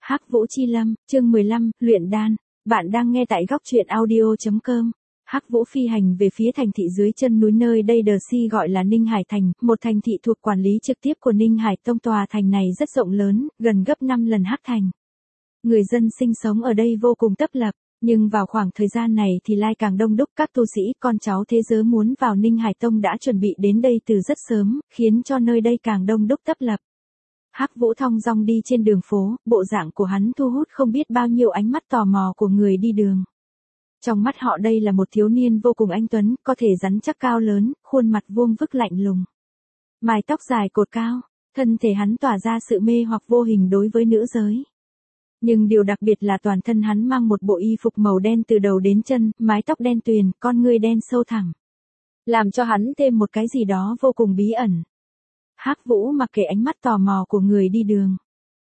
Hắc Vũ Chi Lâm, chương 15, luyện đan. Bạn đang nghe tại góc truyện audio.com. Hắc Vũ phi hành về phía thành thị dưới chân núi nơi đây The Sea gọi là Ninh Hải Thành, một thành thị thuộc quản lý trực tiếp của Ninh Hải Tông. Tòa thành này rất rộng lớn, gần gấp 5 lần Hắc Thành. Người dân sinh sống ở đây vô cùng tấp lập, nhưng vào khoảng thời gian này thì lại càng đông đúc. Các tu sĩ con cháu thế giới muốn vào Ninh Hải Tông đã chuẩn bị đến đây từ rất sớm, khiến cho nơi đây càng đông đúc tấp lập. Hắc Vũ thong dong đi trên đường phố, bộ dạng của hắn thu hút không biết bao nhiêu ánh mắt tò mò của người đi đường. Trong mắt họ đây là một thiếu niên vô cùng anh tuấn, có thể rắn chắc cao lớn, khuôn mặt vuông vức lạnh lùng. Mái tóc dài cột cao, thân thể hắn tỏa ra sự mê hoặc vô hình đối với nữ giới. Nhưng điều đặc biệt là toàn thân hắn mang một bộ y phục màu đen từ đầu đến chân, mái tóc đen tuyền, con ngươi đen sâu thẳm, làm cho hắn thêm một cái gì đó vô cùng bí ẩn. Hắc Vũ mặc kệ ánh mắt tò mò của người đi đường.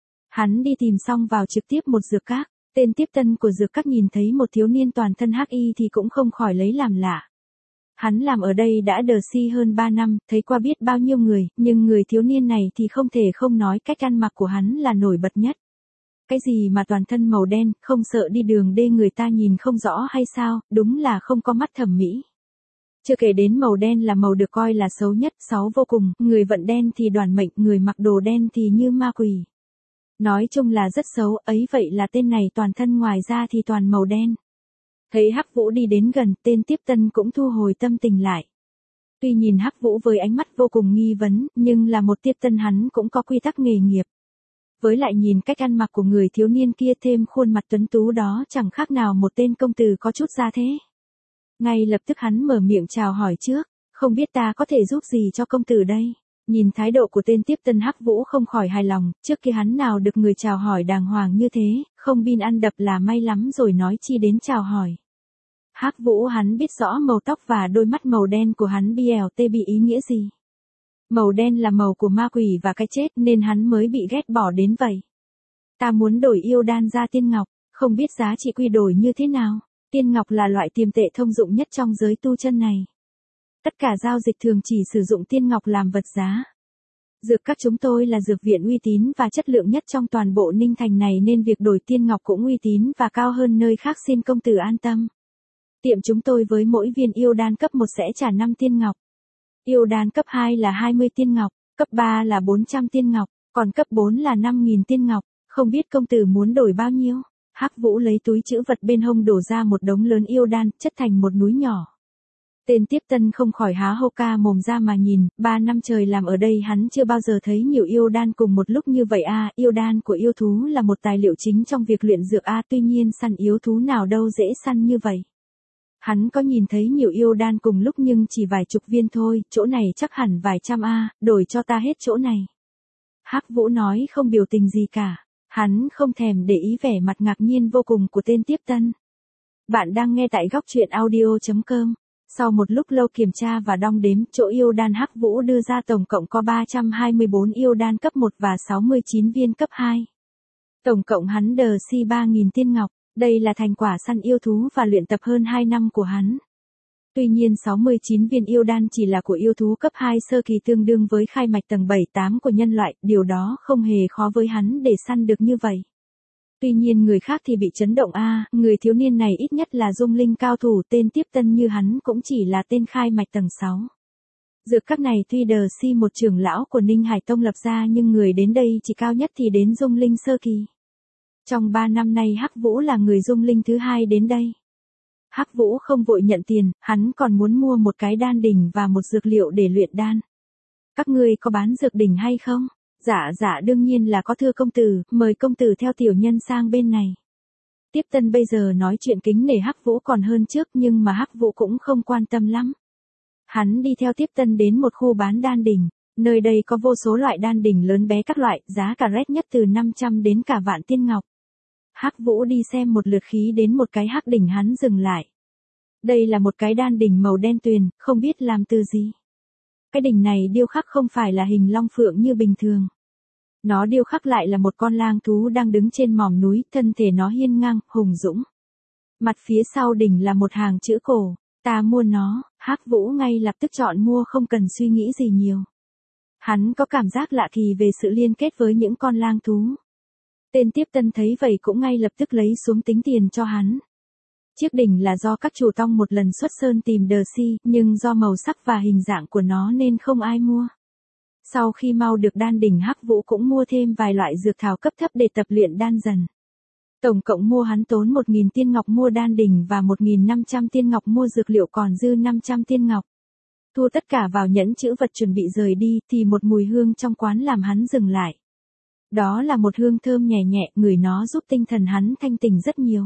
Hắn đi tìm xong vào trực tiếp một dược các, tên tiếp tân của dược các nhìn thấy một thiếu niên toàn thân hắc y thì cũng không khỏi lấy làm lạ. Hắn làm ở đây đã The Sea hơn 3 năm, thấy qua biết bao nhiêu người, nhưng người thiếu niên này thì không thể không nói cách ăn mặc của hắn là nổi bật nhất. Cái gì mà toàn thân màu đen, không sợ đi đường đê người ta nhìn không rõ hay sao, đúng là không có mắt thẩm mỹ. Chưa kể đến màu đen là màu được coi là xấu nhất, xấu vô cùng, người vận đen thì đoản mệnh, người mặc đồ đen thì như ma quỷ. Nói chung là rất xấu, ấy vậy là tên này toàn thân ngoài ra thì toàn màu đen. Thấy Hắc Vũ đi đến gần, tên tiếp tân cũng thu hồi tâm tình lại. Tuy nhìn Hắc Vũ với ánh mắt vô cùng nghi vấn, nhưng là một tiếp tân hắn cũng có quy tắc nghề nghiệp. Với lại nhìn cách ăn mặc của người thiếu niên kia thêm khuôn mặt tuấn tú đó chẳng khác nào một tên công tử có chút gia thế. Ngay lập tức hắn mở miệng chào hỏi trước, không biết ta có thể giúp gì cho công tử đây. Nhìn thái độ của tên tiếp tân Hắc Vũ không khỏi hài lòng, trước kia hắn nào được người chào hỏi đàng hoàng như thế, không bin ăn đập là may lắm rồi nói chi đến chào hỏi. Hắc Vũ hắn biết rõ màu tóc và đôi mắt màu đen của hắn BLT bị ý nghĩa gì. Màu đen là màu của ma quỷ và cái chết nên hắn mới bị ghét bỏ đến vậy. Ta muốn đổi yêu đan ra tiên ngọc, không biết giá trị quy đổi như thế nào. Tiên ngọc là loại tiền tệ thông dụng nhất trong giới tu chân này. Tất cả giao dịch thường chỉ sử dụng tiên ngọc làm vật giá. Dược các chúng tôi là dược viện uy tín và chất lượng nhất trong toàn bộ Ninh Thành này nên việc đổi tiên ngọc cũng uy tín và cao hơn nơi khác, xin công tử an tâm. Tiệm chúng tôi với mỗi viên yêu đan cấp 1 sẽ trả 5 tiên ngọc. Yêu đan cấp 2 là 20 tiên ngọc, cấp 3 là 400 tiên ngọc, còn cấp 4 là 5.000 tiên ngọc, không biết công tử muốn đổi bao nhiêu? Hắc Vũ lấy túi trữ vật bên hông đổ ra một đống lớn yêu đan, chất thành một núi nhỏ. Tên tiếp tân không khỏi há hốc ca mồm ra mà nhìn, 3 năm trời làm ở đây hắn chưa bao giờ thấy nhiều yêu đan cùng một lúc như vậy a. Yêu đan của yêu thú là một tài liệu chính trong việc luyện dược a, tuy nhiên săn yêu thú nào đâu dễ săn như vậy. Hắn có nhìn thấy nhiều yêu đan cùng lúc nhưng chỉ vài chục viên thôi, chỗ này chắc hẳn vài trăm a, đổi cho ta hết chỗ này. Hắc Vũ nói không biểu tình gì cả. Hắn không thèm để ý vẻ mặt ngạc nhiên vô cùng của tên tiếp tân. Bạn đang nghe tại góc truyện audio.com. Sau một lúc lâu kiểm tra và đong đếm, chỗ yêu đan Hắc Vũ đưa ra tổng cộng có 324 yêu đan cấp 1 và 69 viên cấp 2. Tổng cộng hắn The Sea 3.000 tiên ngọc, đây là thành quả săn yêu thú và luyện tập hơn 2 năm của hắn. Tuy nhiên 69 viên yêu đan chỉ là của yêu thú cấp 2 sơ kỳ tương đương với khai mạch tầng 7-8 của nhân loại, điều đó không hề khó với hắn để săn được như vậy. Tuy nhiên người khác thì bị chấn động a, người thiếu niên này ít nhất là dung linh cao thủ, tên tiếp tân như hắn cũng chỉ là tên khai mạch tầng 6. Dược các này tuy The Sea một trưởng lão của Ninh Hải Tông lập ra nhưng người đến đây chỉ cao nhất thì đến dung linh sơ kỳ. Trong 3 năm nay Hắc Vũ là người dung linh thứ 2 đến đây. Hắc Vũ không vội nhận tiền, hắn còn muốn mua một cái đan đỉnh và một dược liệu để luyện đan. Các ngươi có bán dược đỉnh hay không? Dạ đương nhiên là có thưa công tử, mời công tử theo tiểu nhân sang bên này. Tiếp tân bây giờ nói chuyện kính nể Hắc Vũ còn hơn trước nhưng mà Hắc Vũ cũng không quan tâm lắm. Hắn đi theo tiếp tân đến một khu bán đan đỉnh, nơi đây có vô số loại đan đỉnh lớn bé các loại, giá cả rét nhất từ 500 đến cả vạn tiên ngọc. Hắc Vũ đi xem một lượt khí đến một cái hắc đỉnh hắn dừng lại. Đây là một cái đan đỉnh màu đen tuyền, không biết làm từ gì. Cái đỉnh này điêu khắc không phải là hình long phượng như bình thường. Nó điêu khắc lại là một con lang thú đang đứng trên mỏm núi, thân thể nó hiên ngang, hùng dũng. Mặt phía sau đỉnh là một hàng chữ cổ, ta mua nó, Hắc Vũ ngay lập tức chọn mua không cần suy nghĩ gì nhiều. Hắn có cảm giác lạ kỳ về sự liên kết với những con lang thú. Tên tiếp tân thấy vậy cũng ngay lập tức lấy xuống tính tiền cho hắn. Chiếc đỉnh là do các chủ tông một lần xuất sơn tìm Đờ-si, nhưng do màu sắc và hình dạng của nó nên không ai mua. Sau khi mau được đan đỉnh, Hắc Vũ cũng mua thêm vài loại dược thảo cấp thấp để tập luyện đan dần. Tổng cộng mua hắn tốn 1.000 tiên ngọc mua đan đỉnh và 1.500 tiên ngọc mua dược liệu, còn dư 500 tiên ngọc. Thu tất cả vào nhẫn chữ vật chuẩn bị rời đi thì một mùi hương trong quán làm hắn dừng lại. Đó là một hương thơm nhẹ nhẹ, ngửi nó giúp tinh thần hắn thanh tỉnh rất nhiều.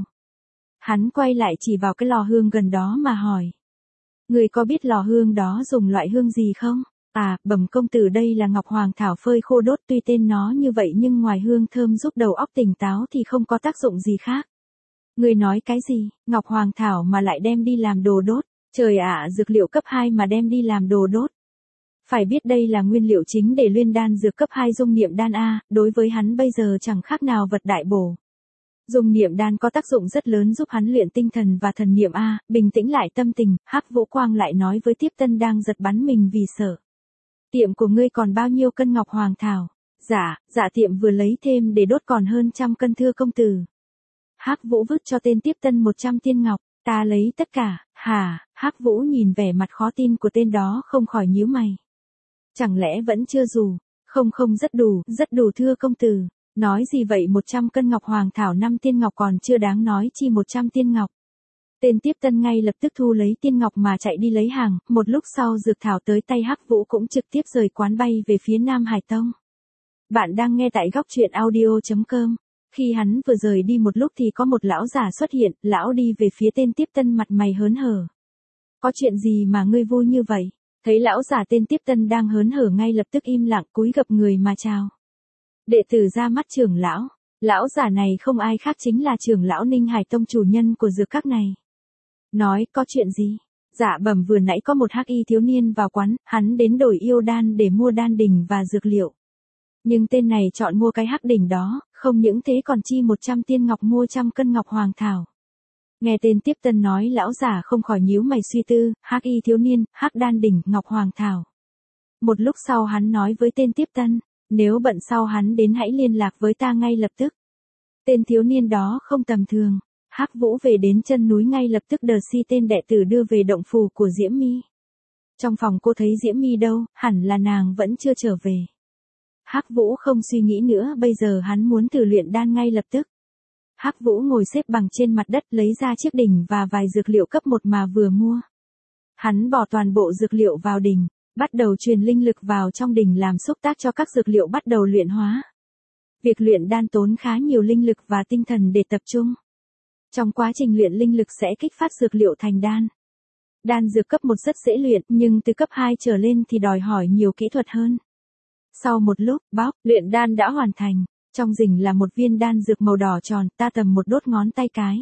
Hắn quay lại chỉ vào cái lò hương gần đó mà hỏi. Người có biết lò hương đó dùng loại hương gì không? À, bẩm công tử, đây là ngọc hoàng thảo phơi khô đốt, tuy tên nó như vậy nhưng ngoài hương thơm giúp đầu óc tỉnh táo thì không có tác dụng gì khác. Người nói cái gì, ngọc hoàng thảo mà lại đem đi làm đồ đốt? Trời ạ, dược liệu cấp 2 mà đem đi làm đồ đốt. Phải biết đây là nguyên liệu chính để luyện đan dược cấp 2 dung niệm đan A, đối với hắn bây giờ chẳng khác nào vật đại bổ. Dung niệm đan có tác dụng rất lớn giúp hắn luyện tinh thần và thần niệm A, bình tĩnh lại tâm tình. Hắc Vũ Quang lại nói với tiếp tân đang giật bắn mình vì sợ. Tiệm của ngươi còn bao nhiêu cân ngọc hoàng thảo? Dạ tiệm vừa lấy thêm để đốt còn hơn 100 cân thưa công tử. Hắc Vũ vứt cho tên tiếp tân 100 tiên ngọc, ta lấy tất cả, hả? Hắc Vũ nhìn vẻ mặt khó tin của tên đó không khỏi nhíu mày. Chẳng lẽ vẫn chưa đủ? Không, rất đủ thưa công tử. Nói gì vậy, 100 cân ngọc hoàng thảo 5 tiên ngọc còn chưa đáng nói chi 100 tiên ngọc. Tên tiếp tân ngay lập tức thu lấy tiên ngọc mà chạy đi lấy hàng, một lúc sau dược thảo tới tay Hắc Vũ cũng trực tiếp rời quán bay về phía Nam Hải Tông. Bạn đang nghe tại góc truyện audio.com. Khi hắn vừa rời đi một lúc thì có một lão già xuất hiện, lão đi về phía tên tiếp tân mặt mày hớn hở. Có chuyện gì mà ngươi vui như vậy? Thấy lão già, tên tiếp tân đang hớn hở ngay lập tức im lặng cúi gập người mà chào. Đệ tử ra mắt trưởng lão. Lão già này không ai khác chính là trưởng lão Ninh Hải Tông, chủ nhân của dược các này. Nói, có chuyện gì? Dạ bẩm, vừa nãy có một hắc y thiếu niên vào quán, hắn đến đổi yêu đan để mua đan đỉnh và dược liệu. Nhưng tên này chọn mua cái hắc đỉnh đó, không những thế còn chi 100 tiên ngọc mua 100 cân ngọc hoàng thảo. Nghe tên tiếp tân nói, lão giả không khỏi nhíu mày suy tư, hắc y thiếu niên, hắc đan đỉnh, ngọc hoàng thảo. Một lúc sau hắn nói với tên tiếp tân, nếu bận sau hắn đến hãy liên lạc với ta ngay lập tức. Tên thiếu niên đó không tầm thường. Hắc Vũ về đến chân núi ngay lập tức Đờ-si tên đệ tử đưa về động phủ của Diễm My. Trong phòng cô thấy Diễm My đâu, hẳn là nàng vẫn chưa trở về. Hắc Vũ không suy nghĩ nữa, bây giờ hắn muốn thử luyện đan ngay lập tức. Hắc Vũ ngồi xếp bằng trên mặt đất lấy ra chiếc đỉnh và vài dược liệu cấp 1 mà vừa mua. Hắn bỏ toàn bộ dược liệu vào đỉnh, bắt đầu truyền linh lực vào trong đỉnh làm xúc tác cho các dược liệu bắt đầu luyện hóa. Việc luyện đan tốn khá nhiều linh lực và tinh thần để tập trung. Trong quá trình luyện linh lực sẽ kích phát dược liệu thành đan. Đan dược cấp 1 rất dễ luyện, nhưng từ cấp 2 trở lên thì đòi hỏi nhiều kỹ thuật hơn. Sau một lúc, luyện đan đã hoàn thành. Trong dỉnh là một viên đan dược màu đỏ tròn, ta tầm một đốt ngón tay cái.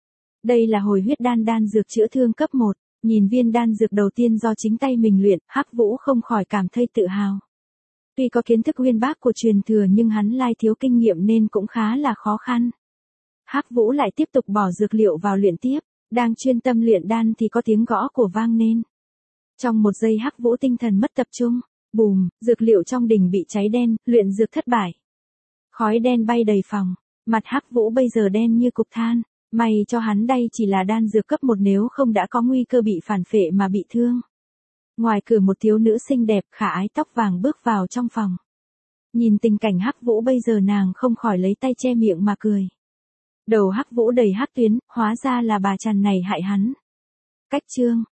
Đây là hồi huyết đan, đan dược chữa thương cấp 1. Nhìn viên đan dược đầu tiên do chính tay mình luyện, Hắc Vũ không khỏi cảm thấy tự hào. Tuy có kiến thức uyên bác của truyền thừa nhưng hắn lại thiếu kinh nghiệm nên cũng khá là khó khăn. Hắc Vũ lại tiếp tục bỏ dược liệu vào luyện tiếp, đang chuyên tâm luyện đan thì có tiếng gõ của vang lên. Trong một giây Hắc Vũ tinh thần mất tập trung, bùm, dược liệu trong đỉnh bị cháy đen, luyện dược thất bại. Khói đen bay đầy phòng, mặt Hắc Vũ bây giờ đen như cục than, may cho hắn đây chỉ là đan dược cấp 1 nếu không đã có nguy cơ bị phản phệ mà bị thương. Ngoài cửa một thiếu nữ xinh đẹp khả ái tóc vàng bước vào trong phòng. Nhìn tình cảnh Hắc Vũ bây giờ nàng không khỏi lấy tay che miệng mà cười. Đầu Hắc Vũ đầy hắc tuyến, hóa ra là bà Trần này hại hắn. Cách chương